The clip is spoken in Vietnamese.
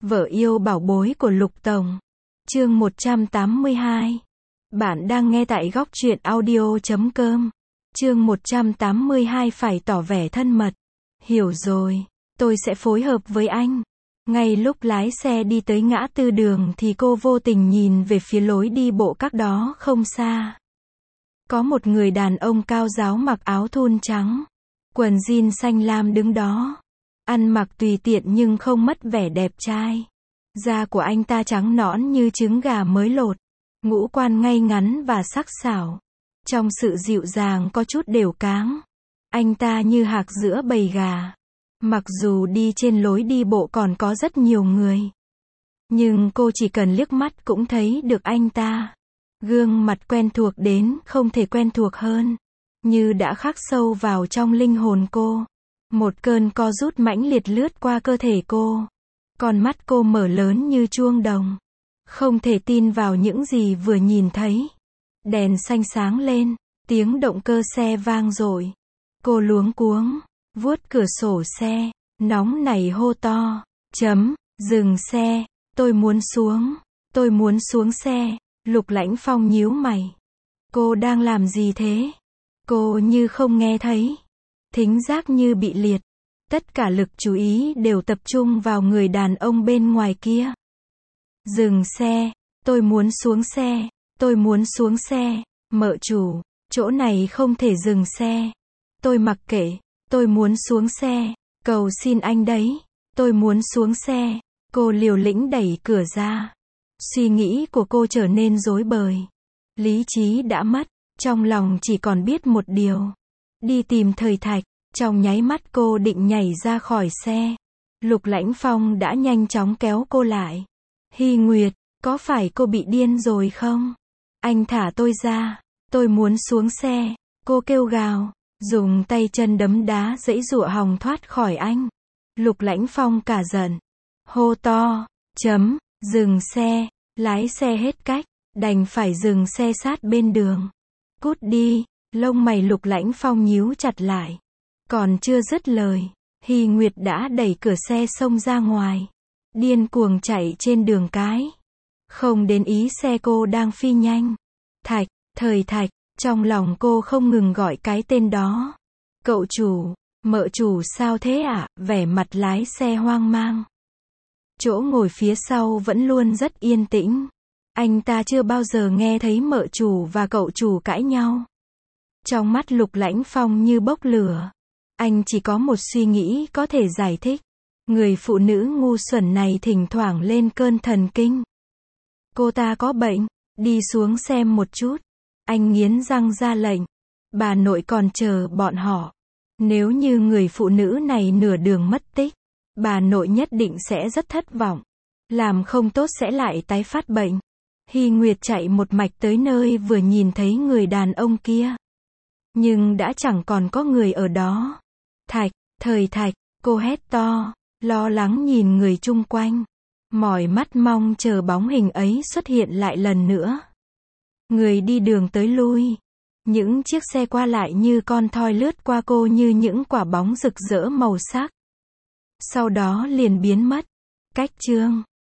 Vợ yêu bảo bối của Lục Tổng. Chương 182. Bạn đang nghe tại góc truyện audio.com. Chương 182 phải tỏ vẻ thân mật. Hiểu rồi, tôi sẽ phối hợp với anh. Ngay lúc lái xe đi tới ngã tư đường thì cô vô tình nhìn về phía lối đi bộ cách đó không xa. Có một người đàn ông cao ráo mặc áo thun trắng, quần jean xanh lam đứng đó. Ăn mặc tùy tiện nhưng không mất vẻ đẹp trai. Da của anh ta trắng nõn như trứng gà mới lột. Ngũ quan ngay ngắn và sắc sảo. Trong sự dịu dàng có chút đều cáng. Anh ta như hạc giữa bầy gà. Mặc dù đi trên lối đi bộ còn có rất nhiều người, nhưng cô chỉ cần liếc mắt cũng thấy được anh ta. Gương mặt quen thuộc đến không thể quen thuộc hơn, như đã khắc sâu vào trong linh hồn cô. Một cơn co rút mãnh liệt lướt qua cơ thể cô. Con mắt cô mở lớn như chuông đồng. Không thể tin vào những gì vừa nhìn thấy. Đèn xanh sáng lên, tiếng động cơ xe vang dội. Cô luống cuống, vuốt cửa sổ xe, nóng nảy hô to, dừng xe, tôi muốn xuống xe. Lục Lãnh Phong nhíu mày. Cô đang làm gì thế? Cô như không nghe thấy. Thính giác như bị liệt. Tất cả lực chú ý đều tập trung vào người đàn ông bên ngoài kia. Dừng xe, tôi muốn xuống xe, mợ chủ, chỗ này không thể dừng xe. Tôi mặc kệ, tôi muốn xuống xe, cầu xin anh đấy, tôi muốn xuống xe. Cô liều lĩnh đẩy cửa ra. Suy nghĩ của cô trở nên rối bời. Lý trí đã mất, trong lòng chỉ còn biết một điều. Đi tìm Thời Thạch. Trong nháy mắt cô định nhảy ra khỏi xe. Lục Lãnh Phong đã nhanh chóng kéo cô lại. Hy Nguyệt, có phải cô bị điên rồi không? Anh thả tôi ra, tôi muốn xuống xe. Cô kêu gào, dùng tay chân đấm đá giãy giụa hòng thoát khỏi anh. Lục Lãnh Phong cả giận, hô to, dừng xe. Lái xe hết cách, đành phải dừng xe sát bên đường. Cút đi. Lông mày Lục Lãnh Phong nhíu chặt lại. Còn chưa dứt lời, Hy Nguyệt đã đẩy cửa xe xông ra ngoài. Điên cuồng chạy trên đường cái. Không đến ý xe cô đang phi nhanh. Thạch, Thời Thạch, trong lòng cô không ngừng gọi cái tên đó. Cậu chủ, mợ chủ sao thế ạ? Vẻ mặt lái xe hoang mang. Chỗ ngồi phía sau vẫn luôn rất yên tĩnh. Anh ta chưa bao giờ nghe thấy mợ chủ và cậu chủ cãi nhau. Trong mắt Lục Lãnh Phong như bốc lửa. Anh chỉ có một suy nghĩ có thể giải thích. Người phụ nữ ngu xuẩn này thỉnh thoảng lên cơn thần kinh. Cô ta có bệnh, đi xuống xem một chút. Anh nghiến răng ra lệnh. Bà nội còn chờ bọn họ. Nếu như người phụ nữ này nửa đường mất tích, bà nội nhất định sẽ rất thất vọng. Làm không tốt sẽ lại tái phát bệnh. Hy Nguyệt chạy một mạch tới nơi vừa nhìn thấy người đàn ông kia. Nhưng đã chẳng còn có người ở đó. Thạch, Thời Thạch, cô hét to, lo lắng nhìn người chung quanh. Mỏi mắt mong chờ bóng hình ấy xuất hiện lại lần nữa. Người đi đường tới lui. Những chiếc xe qua lại như con thoi lướt qua cô như những quả bóng rực rỡ màu sắc. Sau đó liền biến mất. Cách chương